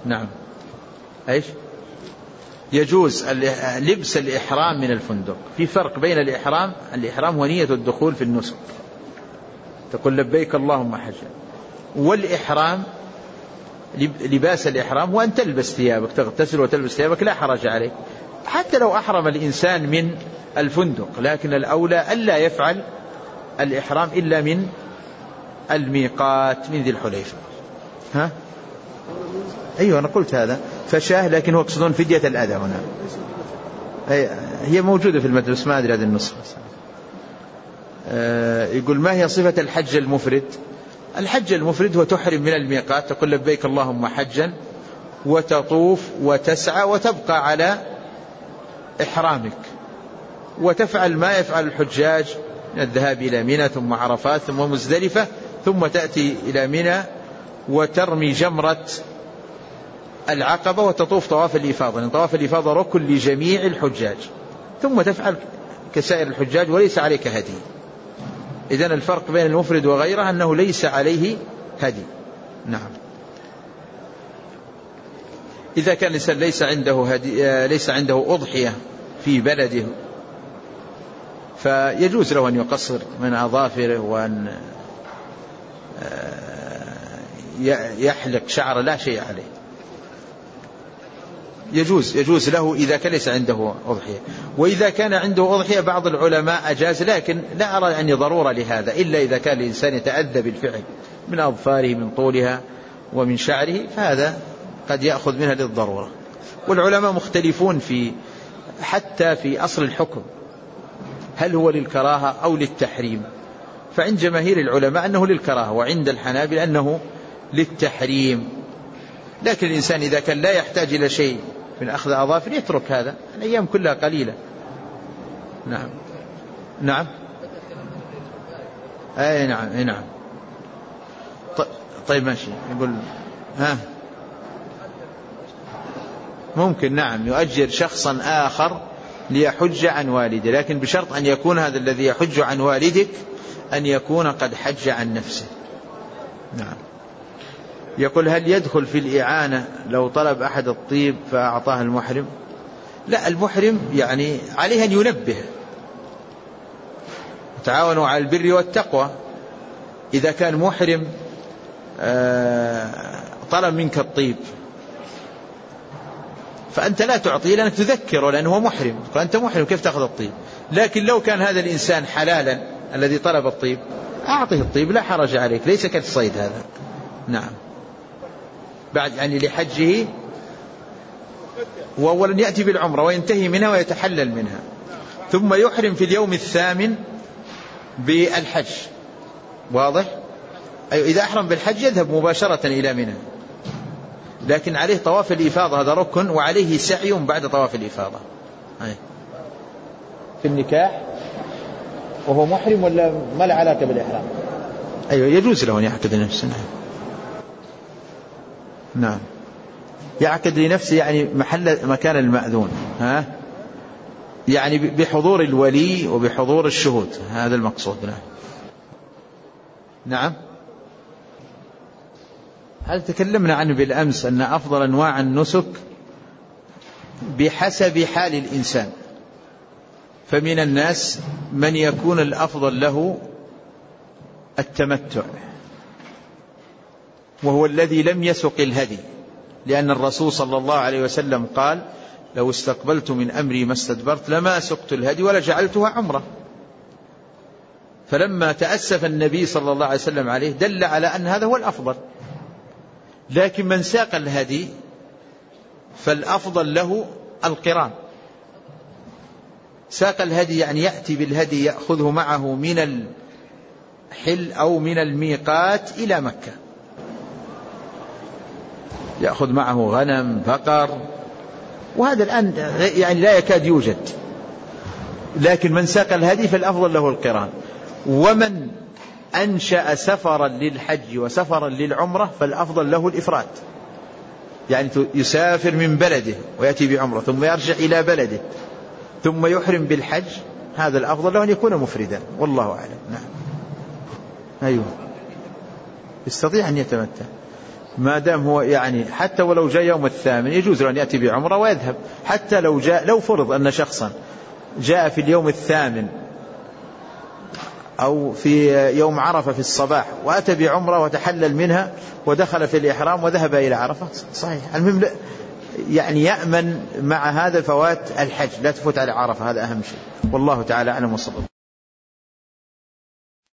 نعم. إيش؟ يجوز لبس الإحرام من الفندق. في فرق بين الإحرام هو نية الدخول في النسك، تقول لبيك اللهم حجا، والإحرام لباس الإحرام هو أن تلبس ثيابك، تغتسل وتلبس ثيابك، لا حرج عليك حتى لو أحرم الإنسان من الفندق، لكن الأولى ألا يفعل الإحرام إلا من الميقات من ذي الحليفة. ها؟ أيوة أنا قلت هذا فشاه، لكن هو يقصدون فدية الأذى هنا، هي موجودة في المدرسة ما أدري هذه النسخة. يقول ما هي صفة الحج المفرد؟ الحج المفرد هو تحرم من الميقات، تقول لبيك اللهم حجا، وتطوف وتسعى وتبقى على إحرامك، وتفعل ما يفعل الحجاج من الذهاب إلى منى ثم عرفات ثم مزدلفة، ثم تأتي إلى منى وترمي جمرة العقبة وتطوف طواف الإفاضة، لأن طواف الإفاضة ركن لجميع الحجاج، ثم تفعل كسائر الحجاج وليس عليك هدي. إذن الفرق بين المفرد وغيره أنه ليس عليه هدي. نعم. إذا كان الإنسان ليس عنده أضحية في بلده، فيجوز له أن يقصر من أظافره وأن يحلق شعره، لا شيء عليه، يجوز له إذا كان ليس عنده أضحية. وإذا كان عنده أضحية بعض العلماء أجاز، لكن لا أرى أن ضرورة لهذا إلا إذا كان الإنسان يتأذى بالفعل من أظفاره من طولها ومن شعره، فهذا قد يأخذ منها للضرورة. والعلماء مختلفون حتى في أصل الحكم، هل هو للكراهة أو للتحريم؟ فعند جماهير العلماء أنه للكراهة، وعند الحنابلة أنه للتحريم. لكن الإنسان إذا كان لا يحتاج إلى شيء من أخذ أظافر يترك هذا، الأيام كلها قليلة. نعم. نعم. أي نعم. أي نعم. طيب ماشي. يقول ممكن نعم يؤجر شخصا آخر ليحج عن والده، لكن بشرط أن يكون هذا الذي يحج عن والدك أن يكون قد حج عن نفسه. نعم. يقول هل يدخل في الإعانة لو طلب أحد الطيب فأعطاه المحرم؟ لا، المحرم يعني عليه أن ينبه، تعاونوا على البر والتقوى. إذا كان محرم طلب منك الطيب فأنت لا تعطيه لأنك تذكره، لأنه هو محرم، فأنت محرم كيف تأخذ الطيب؟ لكن لو كان هذا الإنسان حلالا الذي طلب الطيب أعطيه الطيب، لا حرج عليك، ليس كالصيد هذا. نعم. بعد يعني لحجه، وأولا يأتي بالعمرة وينتهي منها ويتحلل منها، ثم يحرم في اليوم الثامن بالحج. واضح؟ أي إذا أحرم بالحج يذهب مباشرة إلى منى، لكن عليه طواف الإفاضة، هذا ركن، وعليه سعي بعد طواف الإفاضة. في النكاح وهو محرم ولا ما له علاقة بالإحرام؟ أيوة يجوز له أن يعقد لنفسه. نعم. يعقد لنفسه يعني مكان المأذون، يعني بحضور الولي وبحضور الشهود، هذا المقصود. نعم. نعم. هل تكلمنا عنه بالأمس أن أفضل أنواع النسك بحسب حال الإنسان، فمن الناس من يكون الأفضل له التمتع، وهو الذي لم يسق الهدي، لأن الرسول صلى الله عليه وسلم قال لو استقبلت من أمري ما استدبرت لما سقت الهدي ولا جعلتها عمرة. فلما تأسف النبي صلى الله عليه وسلم عليه دل على أن هذا هو الأفضل. لكن من ساق الهدي فالأفضل له القران. ساق الهدي يعني يأتي بالهدي يأخذه معه من الحل أو من الميقات إلى مكة، يأخذ معه غنم بقر، وهذا الآن يعني لا يكاد يوجد. لكن من ساق الهدي فالأفضل له القران. ومن أنشأ سفرا للحج وسفرا للعمرة فالأفضل له الإفراد، يعني يسافر من بلده ويأتي بعمرة ثم يرجع إلى بلده ثم يحرم بالحج، هذا الأفضل له أن يكون مفردا، والله أعلم. نعم. أيوه يستطيع أن يتمتع. ما دام هو يعني حتى ولو جاء يوم الثامن يجوز له أن يأتي بعمرة ويذهب. حتى لو فرض أن شخصا جاء في اليوم الثامن أو في يوم عرفة في الصباح وأتى بعمرة وتحلل منها ودخل في الإحرام وذهب إلى عرفة صحيح. المهم يعني يأمن مع هذا فوات الحج، لا تفوت على عرفة، هذا أهم شيء. والله تعالى أعلم وصلى الله.